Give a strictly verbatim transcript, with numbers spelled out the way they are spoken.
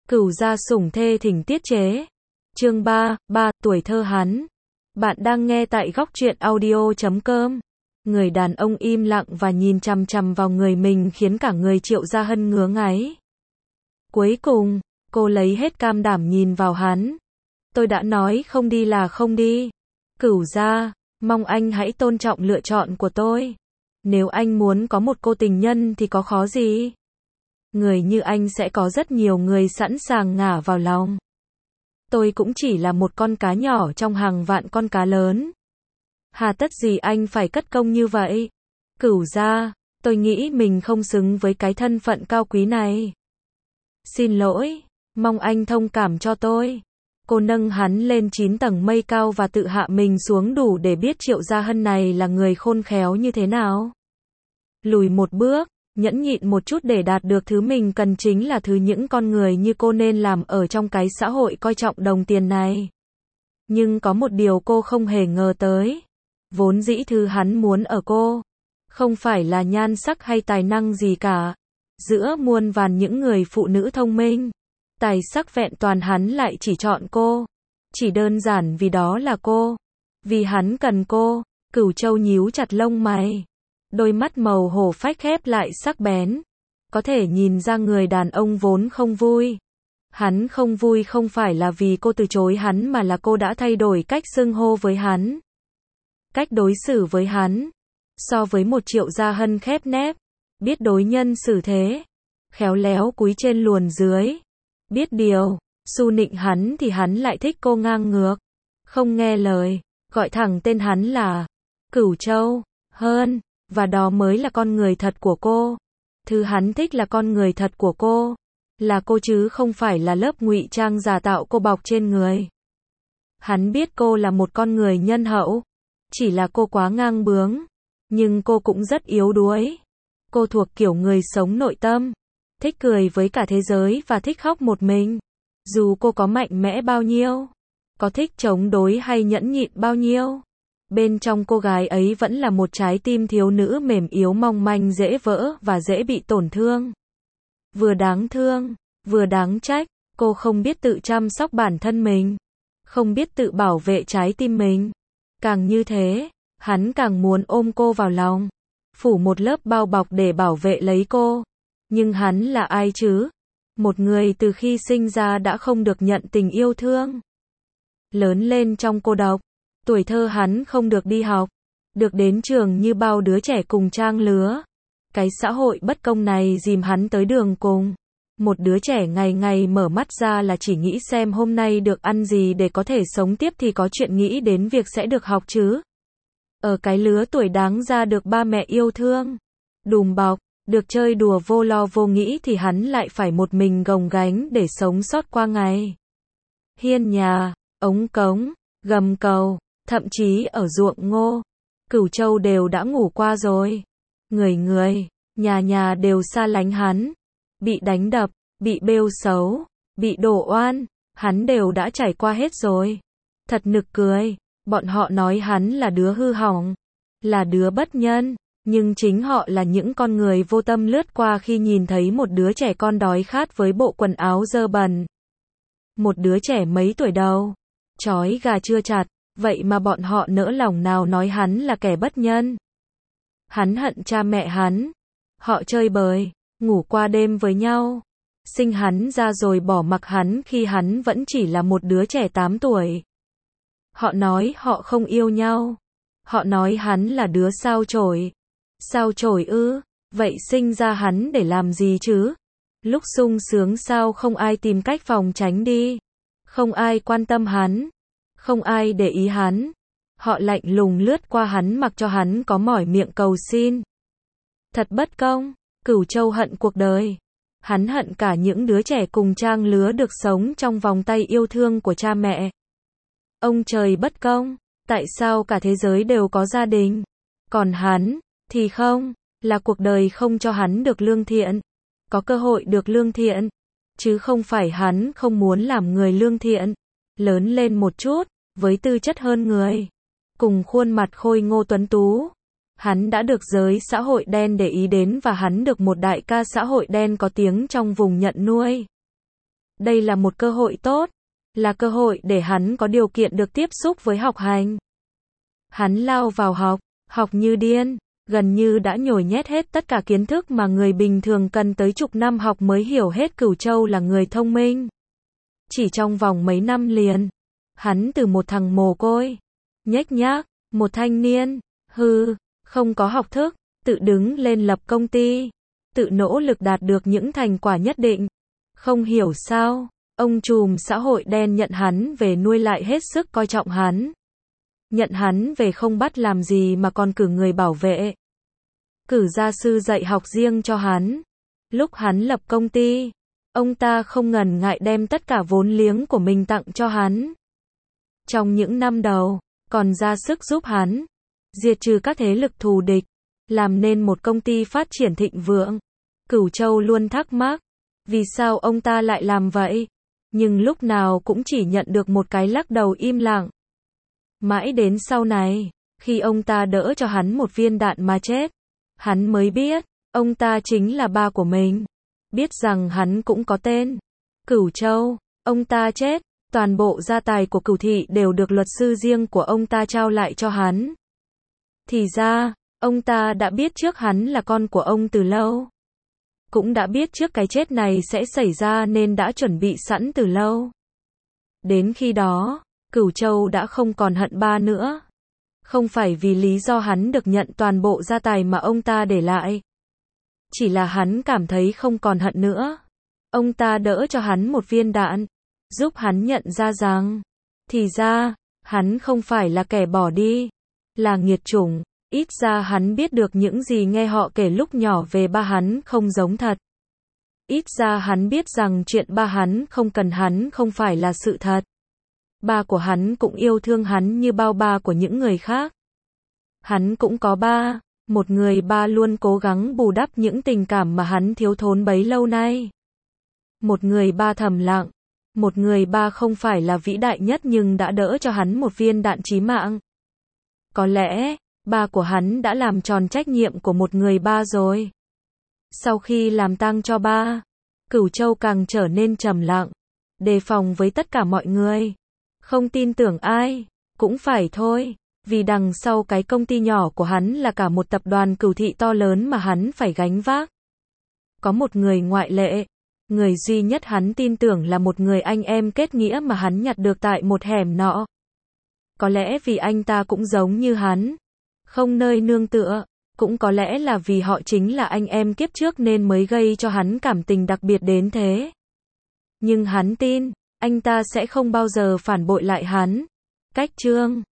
Cửu gia sủng thê thỉnh tiết chế. Chương ba, ba, tuổi thơ hắn. Bạn đang nghe tại góc truyện audio chấm com. Người đàn ông im lặng và nhìn chằm chằm vào người mình khiến cả người Triệu Gia Hân ngứa ngáy. Cuối cùng, cô lấy hết cam đảm nhìn vào hắn. Tôi đã nói không đi là không đi. Cửu gia, mong anh hãy tôn trọng lựa chọn của tôi. Nếu anh muốn có một cô tình nhân thì có khó gì? Người như anh sẽ có rất nhiều người sẵn sàng ngả vào lòng. Tôi cũng chỉ là một con cá nhỏ trong hàng vạn con cá lớn. Hà tất gì anh phải cất công như vậy? Cửu gia, tôi nghĩ mình không xứng với cái thân phận cao quý này. Xin lỗi, mong anh thông cảm cho tôi. Cô nâng hắn lên chín tầng mây cao và tự hạ mình xuống đủ để biết Triệu Gia Hân này là người khôn khéo như thế nào. Lùi một bước, nhẫn nhịn một chút để đạt được thứ mình cần chính là thứ những con người như cô nên làm ở trong cái xã hội coi trọng đồng tiền này. Nhưng có một điều cô không hề ngờ tới. Vốn dĩ thứ hắn muốn ở cô không phải là nhan sắc hay tài năng gì cả. Giữa muôn vàn những người phụ nữ thông minh, tài sắc vẹn toàn hắn lại chỉ chọn cô. Chỉ đơn giản vì đó là cô. Vì hắn cần cô. Cửu Châu nhíu chặt lông mày. Đôi mắt màu hổ phách khép lại sắc bén. Có thể nhìn ra người đàn ông vốn không vui. Hắn không vui không phải là vì cô từ chối hắn mà là cô đã thay đổi cách xưng hô với hắn. Cách đối xử với hắn. So với một Triệu Gia Hân khép nép. Biết đối nhân xử thế. Khéo léo cúi trên luồn dưới. Biết điều, su nịnh hắn thì hắn lại thích cô ngang ngược. Không nghe lời, gọi thẳng tên hắn là Cửu Châu Hân. Và đó mới là con người thật của cô. Thứ hắn thích là con người thật của cô. Là cô chứ không phải là lớp ngụy trang giả tạo cô bọc trên người. Hắn biết cô là một con người nhân hậu. Chỉ là cô quá ngang bướng. Nhưng cô cũng rất yếu đuối. Cô thuộc kiểu người sống nội tâm. Thích cười với cả thế giới và thích khóc một mình. Dù cô có mạnh mẽ bao nhiêu. Có thích chống đối hay nhẫn nhịn bao nhiêu. Bên trong cô gái ấy vẫn là một trái tim thiếu nữ mềm yếu mong manh dễ vỡ và dễ bị tổn thương. Vừa đáng thương, vừa đáng trách, cô không biết tự chăm sóc bản thân mình. Không biết tự bảo vệ trái tim mình. Càng như thế, hắn càng muốn ôm cô vào lòng. Phủ một lớp bao bọc để bảo vệ lấy cô. Nhưng hắn là ai chứ? Một người từ khi sinh ra đã không được nhận tình yêu thương. Lớn lên trong cô độc. Tuổi thơ hắn không được đi học, được đến trường như bao đứa trẻ cùng trang lứa. Cái xã hội bất công này dìm hắn tới đường cùng. Một đứa trẻ ngày ngày mở mắt ra là chỉ nghĩ xem hôm nay được ăn gì để có thể sống tiếp thì có chuyện nghĩ đến việc sẽ được học chứ. Ở cái lứa tuổi đáng ra được ba mẹ yêu thương, đùm bọc, được chơi đùa vô lo vô nghĩ thì hắn lại phải một mình gồng gánh để sống sót qua ngày. Hiên nhà, ống cống, gầm cầu. Thậm chí ở ruộng ngô, Cửu Châu đều đã ngủ qua rồi. Người người, nhà nhà đều xa lánh hắn. Bị đánh đập, bị bêu xấu, bị đổ oan, hắn đều đã trải qua hết rồi. Thật nực cười, bọn họ nói hắn là đứa hư hỏng, là đứa bất nhân, nhưng chính họ là những con người vô tâm lướt qua khi nhìn thấy một đứa trẻ con đói khát với bộ quần áo dơ bẩn. Một đứa trẻ mấy tuổi đầu, trói gà chưa chặt. Vậy mà bọn họ nỡ lòng nào nói hắn là kẻ bất nhân. Hắn hận cha mẹ hắn. Họ chơi bời, ngủ qua đêm với nhau. Sinh hắn ra rồi bỏ mặc hắn khi hắn vẫn chỉ là một đứa trẻ tám tuổi. Họ nói họ không yêu nhau. Họ nói hắn là đứa sao chổi. Sao chổi ư? Vậy sinh ra hắn để làm gì chứ? Lúc sung sướng sao không ai tìm cách phòng tránh đi? Không ai quan tâm hắn. Không ai để ý hắn. Họ lạnh lùng lướt qua hắn mặc cho hắn có mỏi miệng cầu xin. Thật bất công. Cửu Châu hận cuộc đời. Hắn hận cả những đứa trẻ cùng trang lứa được sống trong vòng tay yêu thương của cha mẹ. Ông trời bất công. Tại sao cả thế giới đều có gia đình? Còn hắn, thì không. Là cuộc đời không cho hắn được lương thiện. Có cơ hội được lương thiện. Chứ không phải hắn không muốn làm người lương thiện. Lớn lên một chút, với tư chất hơn người, cùng khuôn mặt khôi ngô tuấn tú. Hắn đã được giới xã hội đen để ý đến và hắn được một đại ca xã hội đen có tiếng trong vùng nhận nuôi. Đây là một cơ hội tốt, là cơ hội để hắn có điều kiện được tiếp xúc với học hành. Hắn lao vào học, học như điên, gần như đã nhồi nhét hết tất cả kiến thức mà người bình thường cần tới chục năm học mới hiểu hết. Cửu Châu là người thông minh. Chỉ trong vòng mấy năm liền, hắn từ một thằng mồ côi, nhếch nhác, một thanh niên, hư, không có học thức, tự đứng lên lập công ty, tự nỗ lực đạt được những thành quả nhất định. Không hiểu sao, ông trùm xã hội đen nhận hắn về nuôi lại hết sức coi trọng hắn. Nhận hắn về không bắt làm gì mà còn cử người bảo vệ. Cử gia sư dạy học riêng cho hắn. Lúc hắn lập công ty, ông ta không ngần ngại đem tất cả vốn liếng của mình tặng cho hắn. Trong những năm đầu, còn ra sức giúp hắn diệt trừ các thế lực thù địch, làm nên một công ty phát triển thịnh vượng. Cửu Châu luôn thắc mắc, vì sao ông ta lại làm vậy? Nhưng lúc nào cũng chỉ nhận được một cái lắc đầu im lặng. Mãi đến sau này, khi ông ta đỡ cho hắn một viên đạn mà chết, hắn mới biết, ông ta chính là ba của mình. Biết rằng hắn cũng có tên, Cửu Châu. Ông ta chết, toàn bộ gia tài của Cửu thị đều được luật sư riêng của ông ta trao lại cho hắn. Thì ra, ông ta đã biết trước hắn là con của ông từ lâu. Cũng đã biết trước cái chết này sẽ xảy ra nên đã chuẩn bị sẵn từ lâu. Đến khi đó, Cửu Châu đã không còn hận ba nữa. Không phải vì lý do hắn được nhận toàn bộ gia tài mà ông ta để lại. Chỉ là hắn cảm thấy không còn hận nữa. Ông ta đỡ cho hắn một viên đạn, giúp hắn nhận ra rằng, thì ra, hắn không phải là kẻ bỏ đi, là nghiệt chủng. Ít ra hắn biết được những gì nghe họ kể lúc nhỏ về ba hắn không giống thật. Ít ra hắn biết rằng chuyện ba hắn không cần hắn không phải là sự thật. Ba của hắn cũng yêu thương hắn như bao ba của những người khác. Hắn cũng có ba, một người ba luôn cố gắng bù đắp những tình cảm mà hắn thiếu thốn bấy lâu nay. Một người ba thầm lặng, một người ba không phải là vĩ đại nhất nhưng đã đỡ cho hắn một viên đạn chí mạng. Có lẽ, ba của hắn đã làm tròn trách nhiệm của một người ba rồi. Sau khi làm tang cho ba, Cửu Châu càng trở nên trầm lặng, đề phòng với tất cả mọi người. Không tin tưởng ai, cũng phải thôi, vì đằng sau cái công ty nhỏ của hắn là cả một tập đoàn Cửu thị to lớn mà hắn phải gánh vác. Có một người ngoại lệ, người duy nhất hắn tin tưởng là một người anh em kết nghĩa mà hắn nhặt được tại một hẻm nọ. Có lẽ vì anh ta cũng giống như hắn, không nơi nương tựa, cũng có lẽ là vì họ chính là anh em kiếp trước nên mới gây cho hắn cảm tình đặc biệt đến thế. Nhưng hắn tin, anh ta sẽ không bao giờ phản bội lại hắn. Cách chương